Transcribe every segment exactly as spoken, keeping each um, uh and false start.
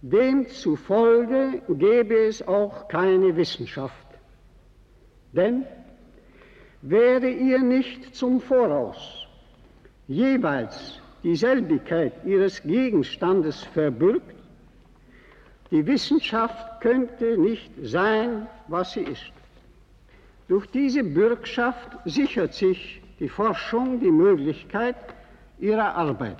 Demzufolge gäbe es auch keine Wissenschaft. Denn wäre ihr nicht zum Voraus jeweils die Selbigkeit ihres Gegenstandes verbürgt, die Wissenschaft könnte nicht sein, was sie ist. Durch diese Bürgschaft sichert sich die Forschung die Möglichkeit ihrer Arbeit.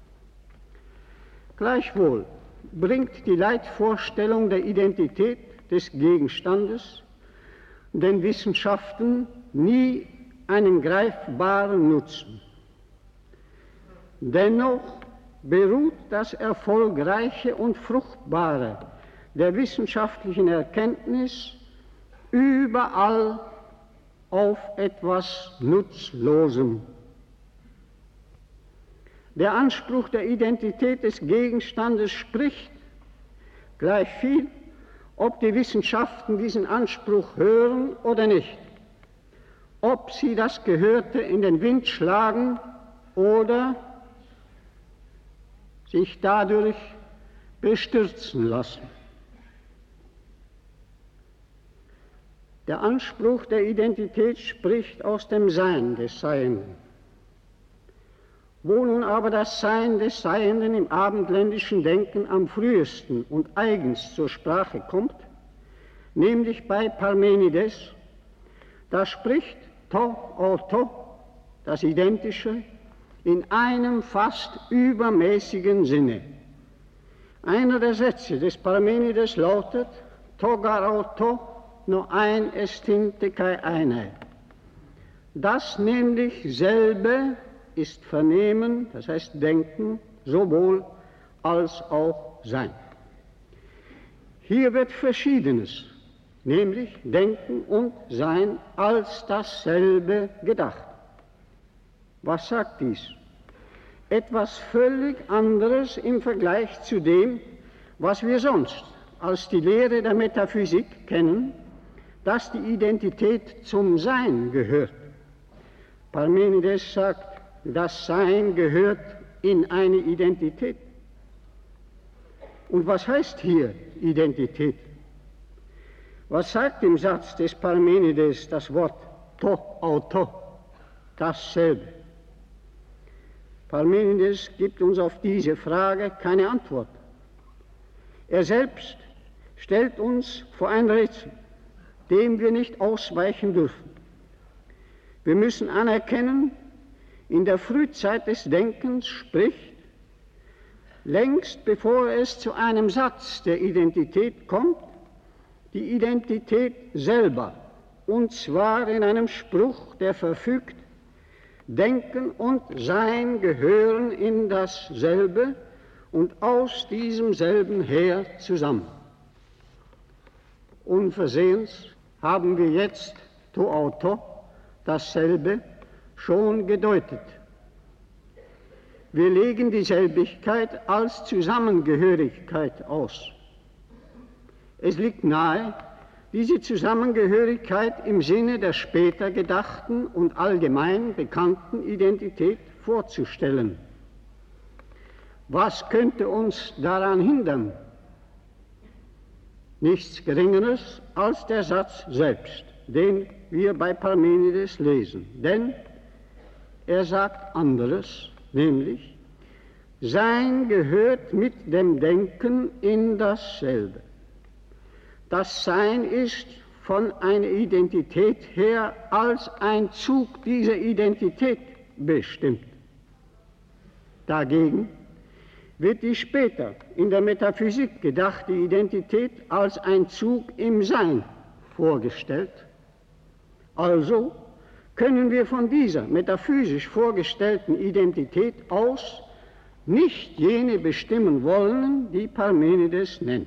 Gleichwohl bringt die Leitvorstellung der Identität des Gegenstandes den Wissenschaften nie einen greifbaren Nutzen. Dennoch beruht das Erfolgreiche und Fruchtbare der wissenschaftlichen Erkenntnis überall auf etwas Nutzlosem. Der Anspruch der Identität des Gegenstandes spricht, gleich viel, ob die Wissenschaften diesen Anspruch hören oder nicht, ob sie das Gehörte in den Wind schlagen oder sich dadurch bestürzen lassen. Der Anspruch der Identität spricht aus dem Sein des Seienden. Wo nun aber das Sein des Seienden im abendländischen Denken am frühesten und eigens zur Sprache kommt, nämlich bei Parmenides, da spricht to auto, das Identische, in einem fast übermäßigen Sinne. Einer der Sätze des Parmenides lautet to garauto no ein estinte kai eine. Das nämlich selbe ist Vernehmen, das heißt Denken, sowohl als auch Sein. Hier wird Verschiedenes, nämlich Denken und Sein, als dasselbe gedacht. Was sagt dies? Etwas völlig anderes im Vergleich zu dem, was wir sonst als die Lehre der Metaphysik kennen, dass die Identität zum Sein gehört. Parmenides sagt, das Sein gehört in eine Identität. Und was heißt hier Identität? Was sagt im Satz des Parmenides das Wort to auto, dasselbe? Parmenides gibt uns auf diese Frage keine Antwort. Er selbst stellt uns vor ein Rätsel, dem wir nicht ausweichen dürfen. Wir müssen anerkennen, in der Frühzeit des Denkens spricht, längst bevor es zu einem Satz der Identität kommt, die Identität selber, und zwar in einem Spruch, der verfügt, Denken und Sein gehören in dasselbe und aus diesem selben her zusammen. Unversehens haben wir jetzt to auto, dasselbe, schon gedeutet. Wir legen die Selbigkeit als Zusammengehörigkeit aus. Es liegt nahe, diese Zusammengehörigkeit im Sinne der später gedachten und allgemein bekannten Identität vorzustellen. Was könnte uns daran hindern? Nichts Geringeres als der Satz selbst, den wir bei Parmenides lesen. Denn er sagt anderes, nämlich, Sein gehört mit dem Denken in dasselbe. Das Sein ist von einer Identität her als ein Zug dieser Identität bestimmt. Dagegen wird die später in der Metaphysik gedachte Identität als ein Zug im Sein vorgestellt. Also können wir von dieser metaphysisch vorgestellten Identität aus nicht jene bestimmen wollen, die Parmenides nennt.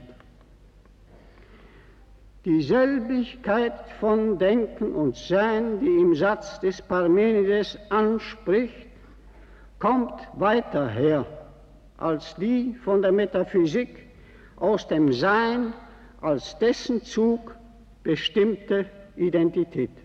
Die Selbigkeit von Denken und Sein, die im Satz des Parmenides anspricht, kommt weiter her als die von der Metaphysik aus dem Sein als dessen Zug bestimmte Identität.